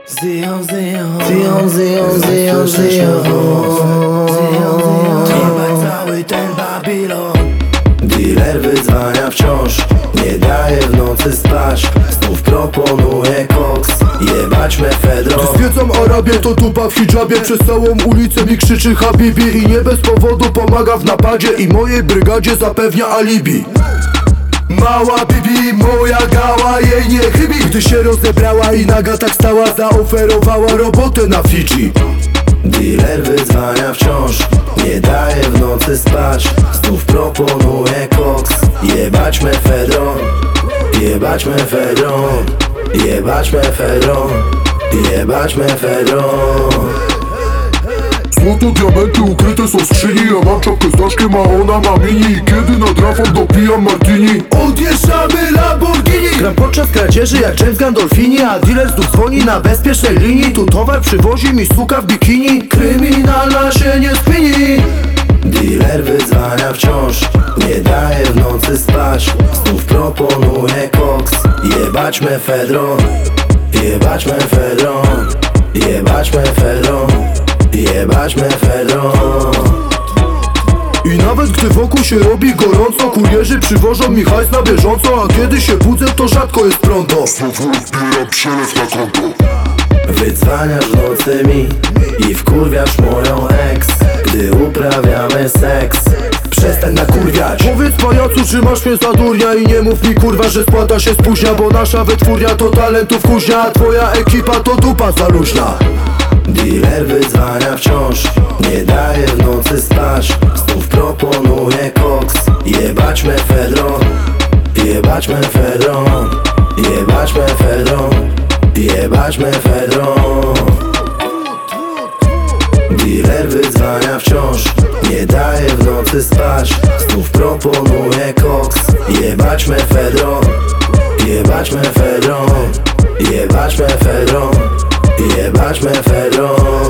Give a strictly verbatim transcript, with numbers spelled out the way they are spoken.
Zion, Zion, Zion, Zion, Zion, Zion, Zion, cały ten Babilon. Dealer wyzwania wciąż, nie daje w nocy spać. Znów proponuje koks, jebać mefedron. Gdy zwiedzam Arabię, to tupa w hijabie. Przez całą ulicę mi krzyczy Habibi. I nie bez powodu pomaga w napadzie. I mojej brygadzie zapewnia alibi. Mała Bibi, moja gała, jej nie chybi. Gdy się rozebrała i naga tak stała, zaoferowała robotę na Fidżi. Dealer wyzwania wciąż, nie daje w nocy spać. Znów proponuje koks, jebać mefedron. Jebać mefedron, jebać mefedron, jebać mefedron. Złoto, diamenty ukryte są w skrzyni. Ja mam czapkę z daszkiem, a ona ma mini. I kiedy nad rafą dopijam martini, odjeżdżamy Lamborghini. Gram podczas kradzieży jak James Gandolfini. A dealer znów dzwoni na bezpiecznej linii. Tu towar przywozi mi suka w bikini. Kryminalna się nie spini. Dealer wyzwania wciąż, nie daje w nocy spać. Znów proponuje koks, jebać mefedron. Jebać mefedron, jebać mefedron, jebać mefedron. I nawet gdy wokół się robi gorąco, kurierzy przywożą mi hajs na bieżąco. A kiedy się budzę, to rzadko jest pronto. Znowu odbieram przelew na konto. Wydzwaniasz w nocy mi i wkurwiasz moją ex, gdy uprawiamy seks. Przestań nakurwiać. Powiedz pajacu, czy masz mnie za durnia. I nie mów mi kurwa, że spłata się spóźnia. Bo nasza wytwórnia to talentów kuźnia, a twoja ekipa to dupa zaluźna. Dealer wyzwania wciąż, nie daje w nocy spać. Znów proponuje koks, jebać mefedron. Jebać mefedron, jebać mefedron, jebać mefedron. Dealer wyzwania wciąż, nie daje w nocy spać. Znów proponuje koks, jebać mefedron. Jebać mefedron, jebać mefedron, jebać mefedron.